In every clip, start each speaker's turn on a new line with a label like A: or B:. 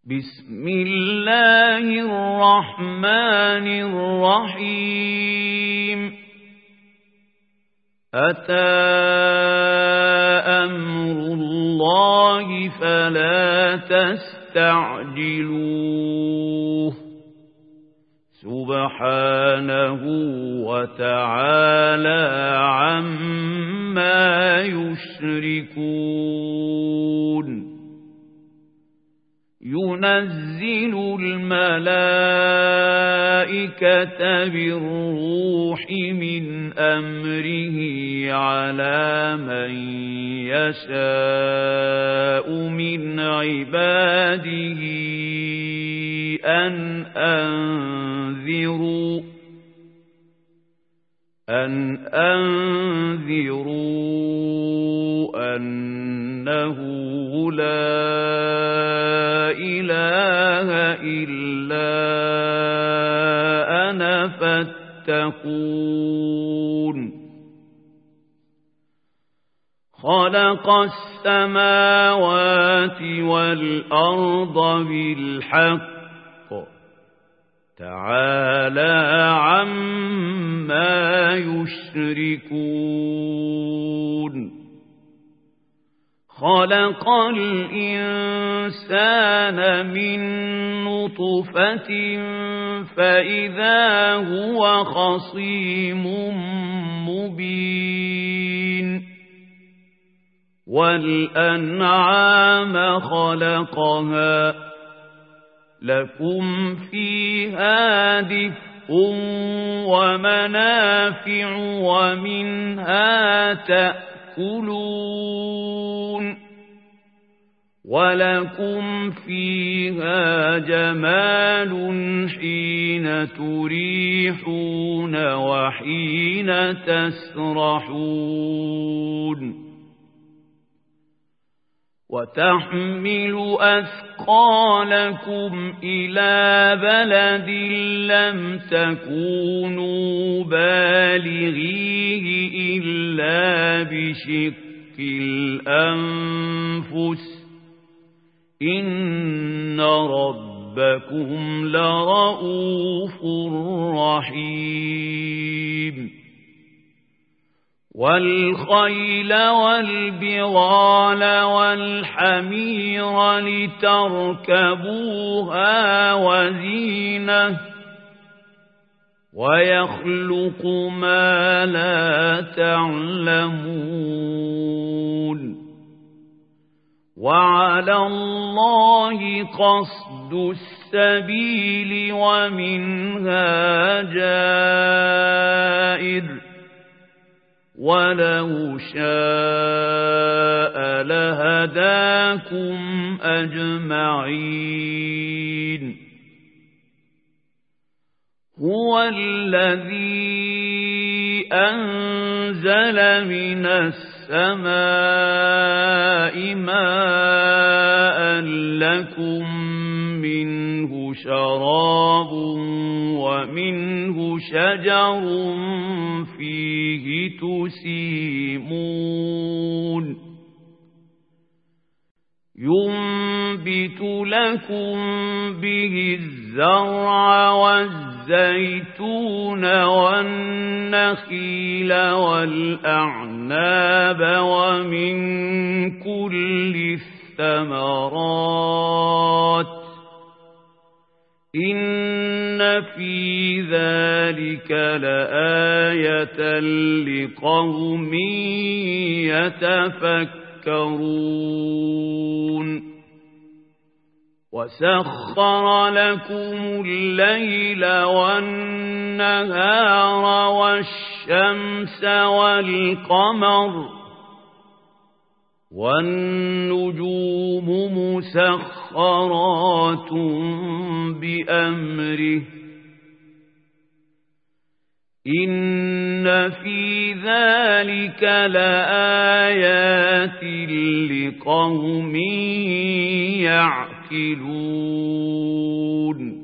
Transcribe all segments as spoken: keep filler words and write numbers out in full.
A: بسم الله الرحمن الرحيم أتى أمر الله فلا تستعجلوه سبحانه وتعالى عما يشركون ينزل الملائكة بالروح من أمره على من يشاء من عباده أن أنذروا أن أنذروا أنه لا إله إلا أنا فاتقون خلق السماوات والأرض بالحق تعالى عما يشركون خلق الإنسان من نطفة فإذا هو خصيم مبين والأنعام خلقها لكم فيها دفء ومنافع ومنها تأكلون ولكم فيها جمال حين تريحون وحين تسرحون وتحمل أثقالكم إلى بلد لم تكونوا بالغيه إلا بشق الأنفس إن ربكم لرؤوف رحيم والخيل والبغال والحمير لتركبوها وزينة ويخلق ما لا تعلمون وعلى الله قصد السبيل ومنها جائر ولو شاء لهداكم أجمعين هو الذي أنزل من السماء ماء لكم منه شراب ومنه شجر فيه تسيمون ينبت لكم به الزرع والزيتون والنخيل والأعناب ومن كل الثمرات إن في ذلك لآية لقوم يتفكرون وسخر لكم الليل والنهار والشمس والقمر والنجوم مسخرات بأمره إن في ذلك لآيات لقوم يعقلون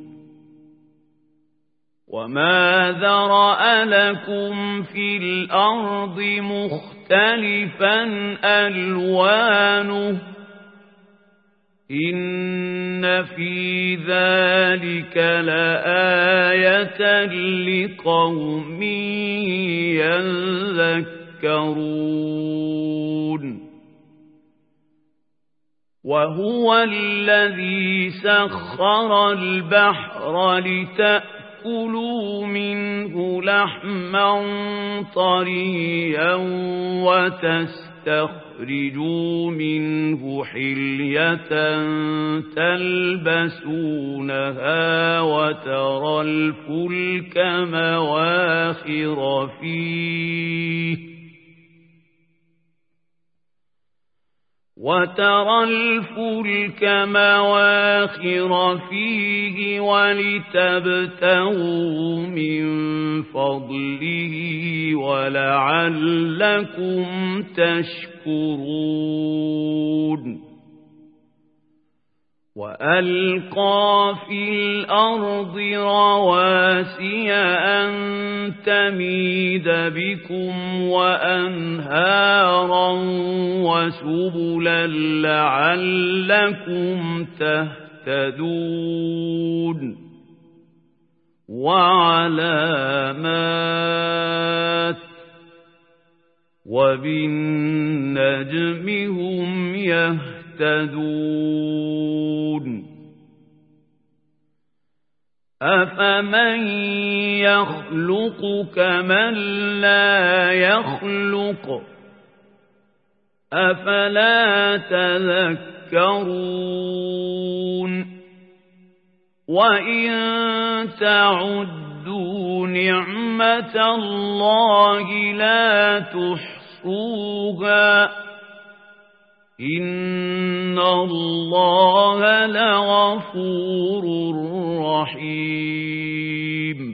A: وما ذرأ لكم في الأرض مختلفا ألوانه إن في ذلك لآية لقوم يذكرون وهو الذي سخر البحر لتأكلوا منه لحما طريا وتستخرجوا منه حلية تلبسونها وترى الفلك مواخر فيه وترى الفلك مواخر فيه ولتبتغوا من فضله ولعلكم تشكرون وألقى في الأرض رواسي أن تميد بكم وأنهارا وسبلا لعلكم تهتدون وعلامات وبالنجم هم يهتدون أفمن يخلق كمن لا يخلق أفلا تذكرون وإن تعدوا نعمة الله لا تحصوها إن الله لغفور رحيم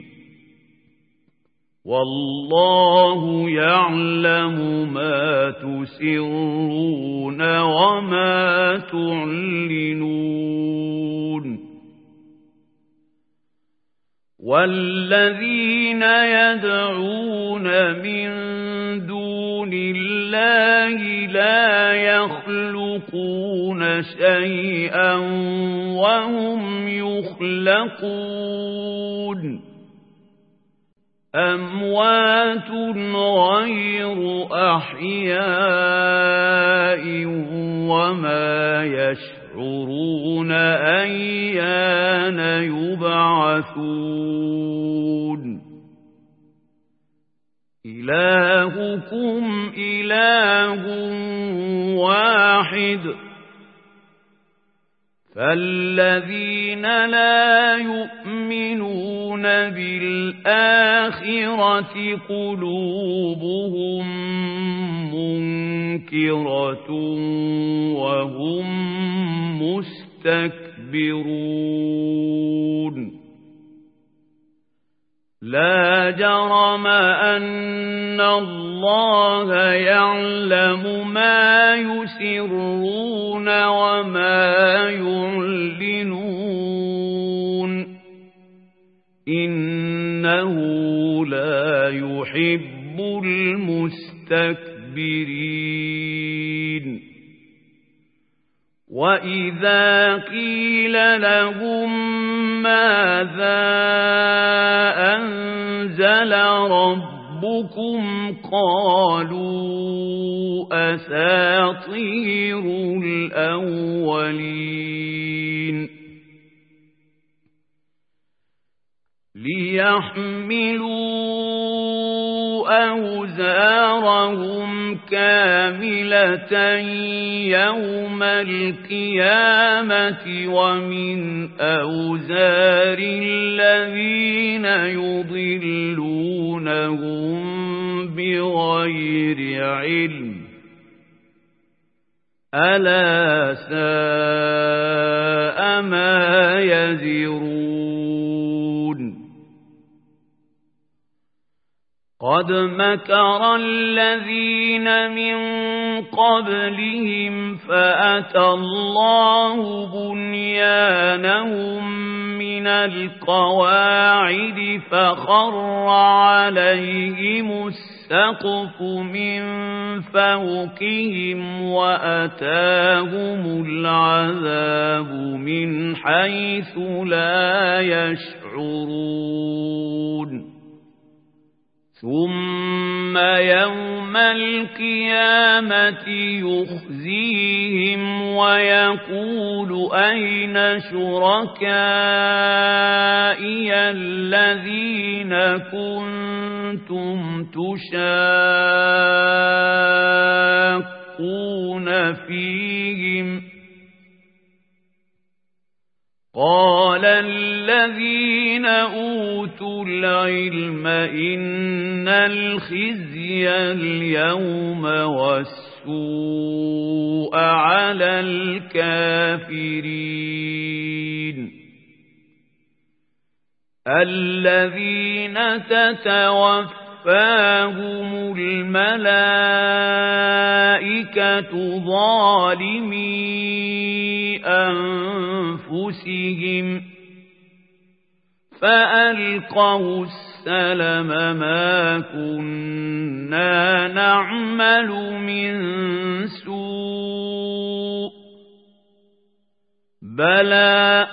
A: والله يعلم ما تسرون وما تعلنون والذين يدعون من دون الله لا يخلقون شيئا وهم يخلقون أموات غير أحياء وما يشعرون أيان يبعثون إلهكم إله واحد فالذين لا يؤمنون بالآخرة قلوبهم منكرة وهم مستكبرون لا جرم أن الله يعلم ما يسرون وما يعلنون إنه لا يحب المستكبرين وإذا قيل لهم ماذا أنزل ربكم قالوا أساطير الأولين ليحملوا أوزارهم كاملة يوم القيامة ومن أوزار الذين يضلونهم بغير علم ألا ساء ما يزرون قد مكر الذين من قبلهم فأتى الله بنيانهم من القواعد فخر عليهم السقف السقف من فوقهم وأتاهم العذاب من حيث لا يشعرون ثم يوم القيامة يخزيهم ويقول أين شركائي الذين كنتم تشاقون فيهم قال الذين أوتوا العلم إن الخزي اليوم والسوء على الكافرين الذين تتوفاهم الملائكة ظالمي أنفسهم فألقوا السلم ما كنا نعمل من سوء بلى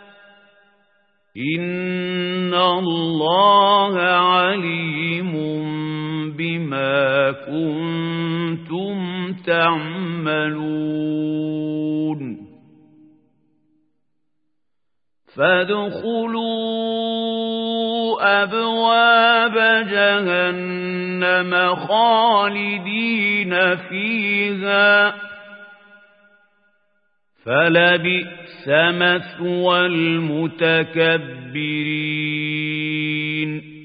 A: إن الله عليم بما كنتم تعملون فادخلوا أبواب جهنم خالدين فيها فلبئس مثوى المتكبرين